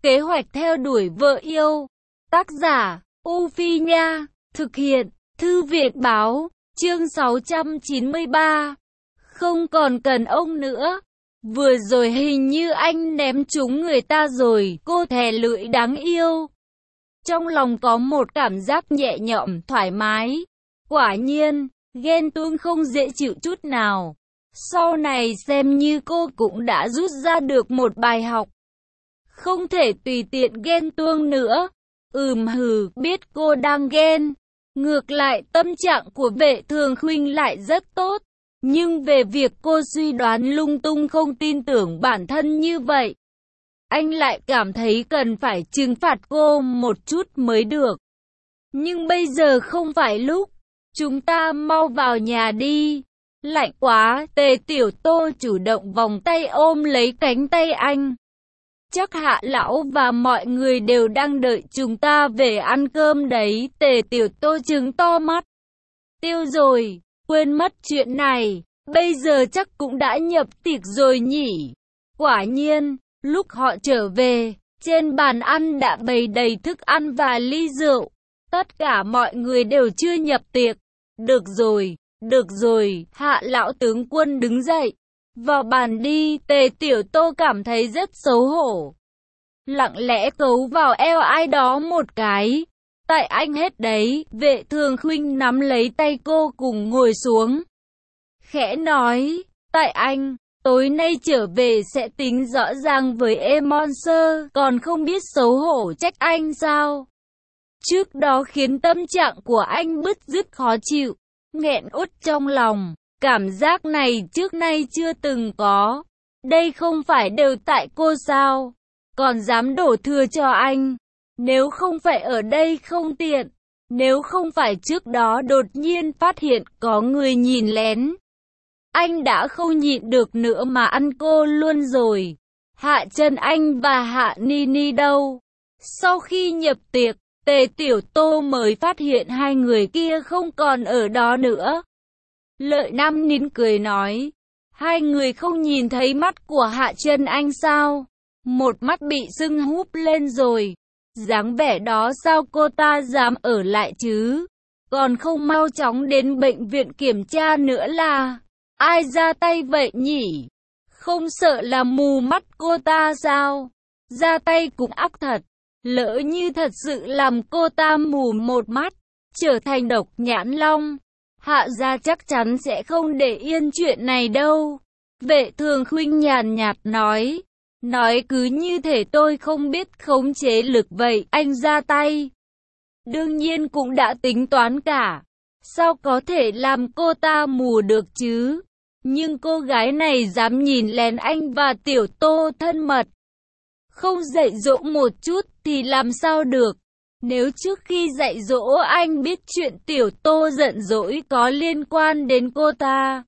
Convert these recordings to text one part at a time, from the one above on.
Kế hoạch theo đuổi vợ yêu. Tác giả, U Phi Nha. Thực hiện, Thư viện Báo. Chương 693. Không còn cần ông nữa. Vừa rồi hình như anh ném trúng người ta rồi, cô thè lưỡi đáng yêu. Trong lòng có một cảm giác nhẹ nhõm, thoải mái. Quả nhiên, ghen tuông không dễ chịu chút nào. Sau này xem như cô cũng đã rút ra được một bài học. Không thể tùy tiện ghen tuông nữa. Hừ, biết cô đang ghen. Ngược lại tâm trạng của Vệ Thường Khuynh lại rất tốt. Nhưng về việc cô suy đoán lung tung không tin tưởng bản thân như vậy, anh lại cảm thấy cần phải trừng phạt cô một chút mới được. Nhưng bây giờ không phải lúc. Chúng ta mau vào nhà đi. Lạnh quá. Tề Tiểu Tô chủ động vòng tay ôm lấy cánh tay anh. Chắc Hạ lão và mọi người đều đang đợi chúng ta về ăn cơm đấy. Tề Tiểu Tô trừng to mắt. Tiêu rồi, quên mất chuyện này. Bây giờ chắc cũng đã nhập tiệc rồi nhỉ. Quả nhiên, lúc họ trở về, trên bàn ăn đã bày đầy thức ăn và ly rượu. Tất cả mọi người đều chưa nhập tiệc. Được rồi, Hạ lão tướng quân đứng dậy. Vào bàn đi. Tề Tiểu Tô cảm thấy rất xấu hổ. Lặng lẽ cấu vào eo ai đó một cái. Tại anh hết đấy. Vệ Thường Khuynh nắm lấy tay cô cùng ngồi xuống. Khẽ nói, tại anh, tối nay trở về sẽ tính rõ ràng với Emonser, còn không biết xấu hổ trách anh sao? Trước đó khiến tâm trạng của anh bứt rứt khó chịu, nghẹn uất trong lòng, cảm giác này trước nay chưa từng có. Đây không phải đều tại cô sao? Còn dám đổ thừa cho anh. Nếu không phải ở đây không tiện, nếu không phải trước đó đột nhiên phát hiện có người nhìn lén, anh đã không nhịn được nữa mà ăn cô luôn rồi. Hạ Trân Anh và Hạ Nini đâu? Sau khi nhập tiệc, Tề Tiểu Tô mới phát hiện hai người kia không còn ở đó nữa. Lợi Nam nín cười nói, hai người không nhìn thấy mắt của Hạ Trân Anh sao? Một mắt bị sưng húp lên rồi. Dáng vẻ đó sao cô ta dám ở lại chứ? Còn không mau chóng đến bệnh viện kiểm tra nữa là... Ai ra tay vậy nhỉ? Không sợ là mù mắt cô ta sao? Ra tay cũng ác thật. Lỡ như thật sự làm cô ta mù một mắt, trở thành độc nhãn long, Hạ gia chắc chắn sẽ không để yên chuyện này đâu. Vệ Thường Khuynh nhàn nhạt nói. Nói cứ như thể tôi không biết khống chế lực vậy. Anh ra tay, đương nhiên cũng đã tính toán cả. Sao có thể làm cô ta mù được chứ? Nhưng cô gái này dám nhìn lén anh và Tiểu Tô thân mật. Không dạy dỗ một chút thì làm sao được? Nếu trước khi dạy dỗ anh biết chuyện Tiểu Tô giận dỗi có liên quan đến cô ta,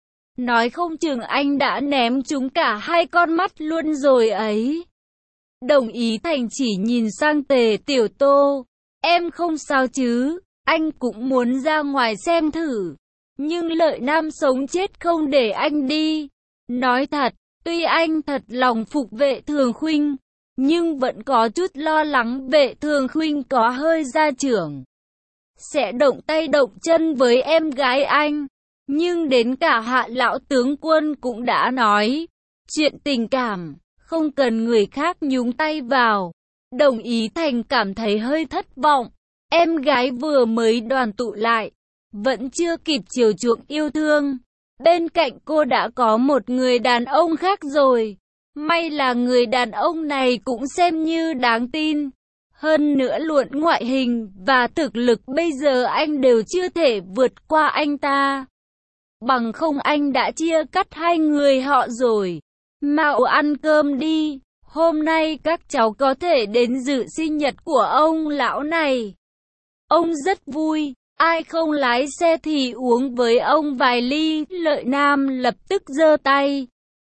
nói không chừng anh đã ném chúng cả hai con mắt luôn rồi ấy. Đồng ý Thành chỉ nhìn sang Tề Tiểu Tô. Em không sao chứ? Anh cũng muốn ra ngoài xem thử. Nhưng Lợi Nam sống chết không để anh đi. Nói thật, tuy anh thật lòng phục Vệ Thường Khuynh, nhưng vẫn có chút lo lắng Vệ Thường Khuynh có hơi gia trưởng, sẽ động tay động chân với em gái anh. Nhưng đến cả Hạ lão tướng quân cũng đã nói, chuyện tình cảm, không cần người khác nhúng tay vào. Đồng ý Thành cảm thấy hơi thất vọng. Em gái vừa mới đoàn tụ lại, vẫn chưa kịp chiều chuộng yêu thương. Bên cạnh cô đã có một người đàn ông khác rồi. May là người đàn ông này cũng xem như đáng tin. Hơn nữa luận ngoại hình và thực lực bây giờ anh đều chưa thể vượt qua anh ta. Bằng không anh đã chia cắt hai người họ rồi. Mau ăn cơm đi. Hôm nay các cháu có thể đến dự sinh nhật của ông lão này. Ông rất vui. Ai không lái xe thì uống với ông vài ly. Lợi Nam lập tức giơ tay.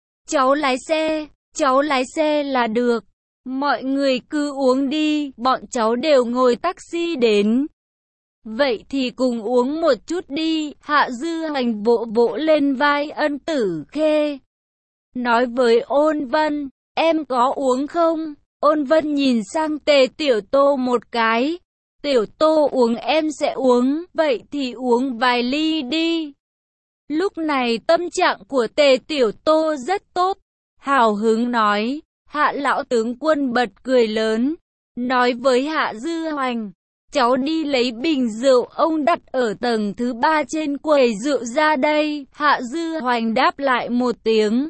Cháu lái xe là được. Mọi người cứ uống đi, bọn cháu đều ngồi taxi đến. Vậy thì cùng uống một chút đi. Hạ Dư Hành vỗ vỗ lên vai Ân Tử Khê, nói với Ôn Vân, em có uống không? Ôn Vân nhìn sang Tề Tiểu Tô một cái. Tiểu Tô uống em sẽ uống, vậy thì uống vài ly đi. Lúc này tâm trạng của Tề Tiểu Tô rất tốt, hào hứng nói. Hạ lão tướng quân bật cười lớn, nói với Hạ Dư Hoành, cháu đi lấy bình rượu ông đặt ở tầng thứ 3 trên quầy rượu ra đây. Hạ Dư Hoành đáp lại một tiếng,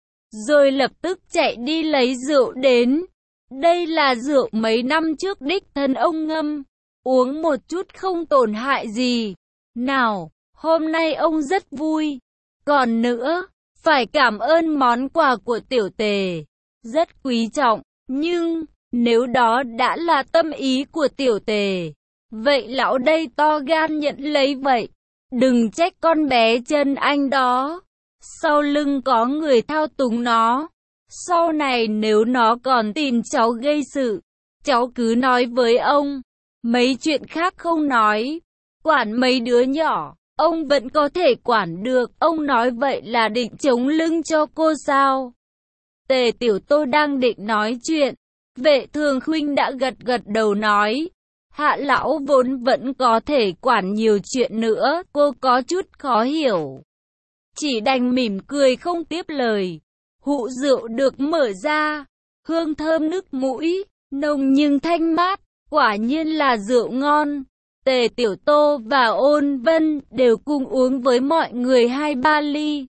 rồi lập tức chạy đi lấy rượu đến. Đây là rượu mấy năm trước đích thân ông ngâm, uống một chút không tổn hại gì. Nào, hôm nay ông rất vui. Còn nữa, phải cảm ơn món quà của tiểu Tề, rất quý trọng, nhưng nếu đó đã là tâm ý của tiểu Tề, vậy lão đây to gan nhận lấy vậy. Đừng trách con bé chân anh đó, sau lưng có người thao túng nó. Sau này nếu nó còn tìm cháu gây sự, cháu cứ nói với ông, mấy chuyện khác không nói. Quản mấy đứa nhỏ, ông vẫn có thể quản được. Ông nói vậy là định chống lưng cho cô sao? Tề Tiểu Tô đang định nói chuyện, Vệ Thường Khuynh đã gật gật đầu nói, Hạ lão vốn vẫn có thể quản nhiều chuyện nữa. Cô có chút khó hiểu, chỉ đành mỉm cười không tiếp lời. Hũ rượu được mở ra, hương thơm nức mũi, nồng nhưng thanh mát, quả nhiên là rượu ngon. Tề Tiểu Tô và Ôn Vân đều cùng uống với mọi người 2-3 ly.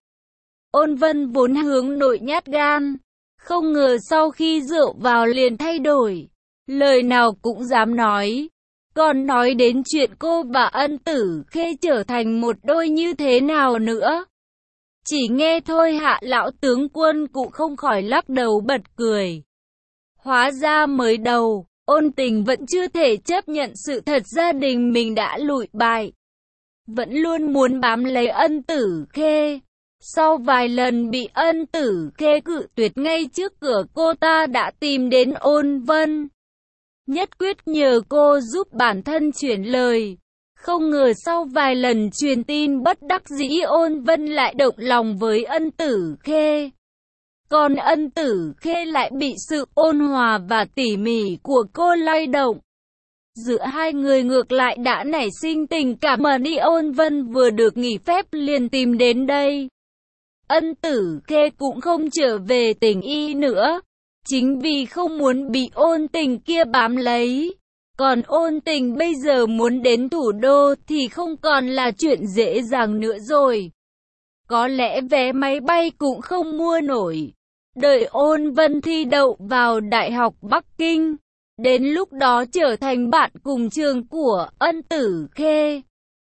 Ôn Vân vốn hướng nội nhát gan, không ngờ sau khi rượu vào liền thay đổi, lời nào cũng dám nói. Còn nói đến chuyện cô và Ân Tử Khê trở thành một đôi như thế nào nữa. Chỉ nghe thôi Hạ lão tướng quân cũng không khỏi lắc đầu bật cười. Hóa ra mới đầu, Ôn Tình vẫn chưa thể chấp nhận sự thật gia đình mình đã lụi bại, vẫn luôn muốn bám lấy Ân Tử Khê. Sau vài lần bị Ân Tử Khê cự tuyệt ngay trước cửa, cô ta đã tìm đến Ôn Vân, nhất quyết nhờ cô giúp bản thân chuyển lời. Không ngờ sau vài lần truyền tin bất đắc dĩ, Ôn Vân lại động lòng với Ân Tử Khê. Còn Ân Tử Khê lại bị sự ôn hòa và tỉ mỉ của cô lay động. Giữa hai người ngược lại đã nảy sinh tình cảm. Mà đi Ôn Vân vừa được nghỉ phép liền tìm đến đây. Ân Tử Khê cũng không trở về Tình Y nữa, chính vì không muốn bị Ôn Tình kia bám lấy. Còn Ôn Tình bây giờ muốn đến thủ đô thì không còn là chuyện dễ dàng nữa rồi. Có lẽ vé máy bay cũng không mua nổi. Đợi Ôn Vân thi đậu vào Đại học Bắc Kinh, đến lúc đó trở thành bạn cùng trường của Ân Tử Khê,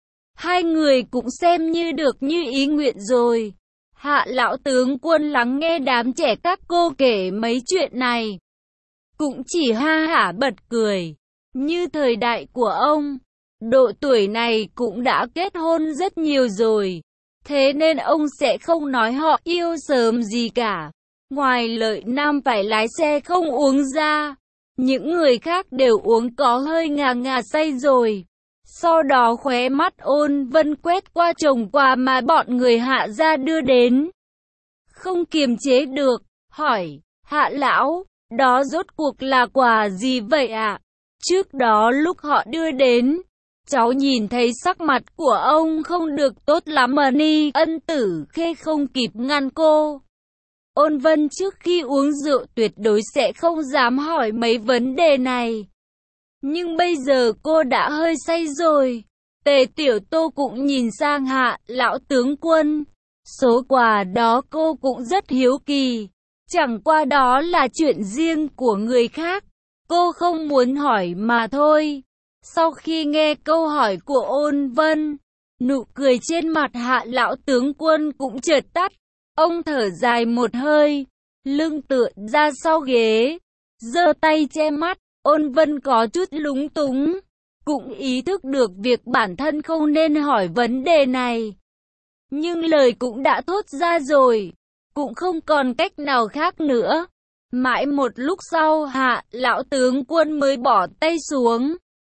hai người cũng xem như được như ý nguyện rồi. Hạ lão tướng quân lắng nghe đám trẻ các cô kể mấy chuyện này, cũng chỉ ha hả bật cười. Như thời đại của ông, độ tuổi này cũng đã kết hôn rất nhiều rồi, thế nên ông sẽ không nói họ yêu sớm gì cả. Ngoài Lợi Nam phải lái xe không uống ra, những người khác đều uống có hơi ngà ngà say rồi. Sau đó khóe mắt Ôn Vân quét qua chồng quà mà bọn người Hạ gia đưa đến, không kiềm chế được, hỏi, Hạ lão, đó rốt cuộc là quà gì vậy ạ? Trước đó lúc họ đưa đến, cháu nhìn thấy sắc mặt của ông không được tốt lắm mà ni. Ân Tử Khê không kịp ngăn cô. Ôn Vân trước khi uống rượu tuyệt đối sẽ không dám hỏi mấy vấn đề này, nhưng bây giờ cô đã hơi say rồi. Tề Tiểu Tô cũng nhìn sang Hạ lão tướng quân. Số quà đó cô cũng rất hiếu kỳ, chẳng qua đó là chuyện riêng của người khác, cô không muốn hỏi mà thôi. Sau khi nghe câu hỏi của Ôn Vân, nụ cười trên mặt Hạ lão tướng quân cũng chợt tắt. Ông thở dài một hơi, lưng tựa ra sau ghế, giơ tay che mắt. Ôn Vân có chút lúng túng, cũng ý thức được việc bản thân không nên hỏi vấn đề này, nhưng lời cũng đã thốt ra rồi, cũng không còn cách nào khác nữa. Mãi một lúc sau Hạ lão tướng quân mới bỏ tay xuống,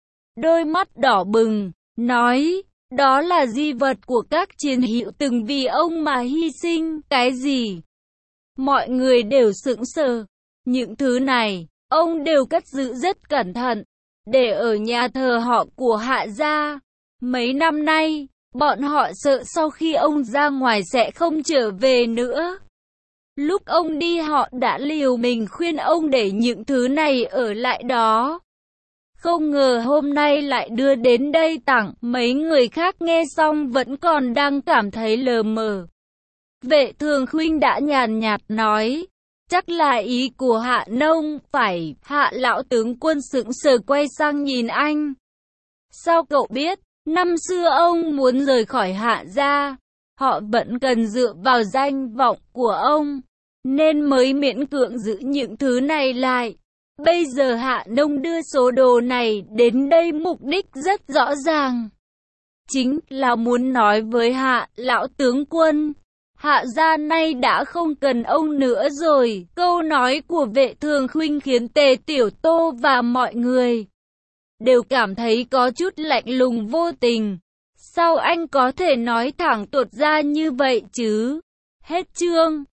đôi mắt đỏ bừng, nói, đó là di vật của các chiến hữu từng vì ông mà hy sinh. Cái gì? Mọi người đều sững sờ. Những thứ này, ông đều cất giữ rất cẩn thận, để ở nhà thờ họ của Hạ gia. Mấy năm nay, bọn họ sợ sau khi ông ra ngoài sẽ không trở về nữa. Lúc ông đi họ đã liều mình khuyên ông để những thứ này ở lại đó. Không ngờ hôm nay lại đưa đến đây tặng. Mấy người khác nghe xong vẫn còn đang cảm thấy lờ mờ. Vệ Thường Khuynh đã nhàn nhạt nói, chắc là ý của Hạ nông, phải. Hạ lão tướng quân sững sờ quay sang nhìn anh. Sao cậu biết? Năm xưa ông muốn rời khỏi Hạ gia, họ vẫn cần dựa vào danh vọng của ông, nên mới miễn cưỡng giữ những thứ này lại. Bây giờ Hạ nông đưa số đồ này đến đây mục đích rất rõ ràng. Chính là muốn nói với Hạ lão tướng quân, Hạ gia nay đã không cần ông nữa rồi. Câu nói của Vệ Thường Khuynh khiến Tề Tiểu Tô và mọi người đều cảm thấy có chút lạnh lùng vô tình. Sao anh có thể nói thẳng tuột ra như vậy chứ? Hết chương.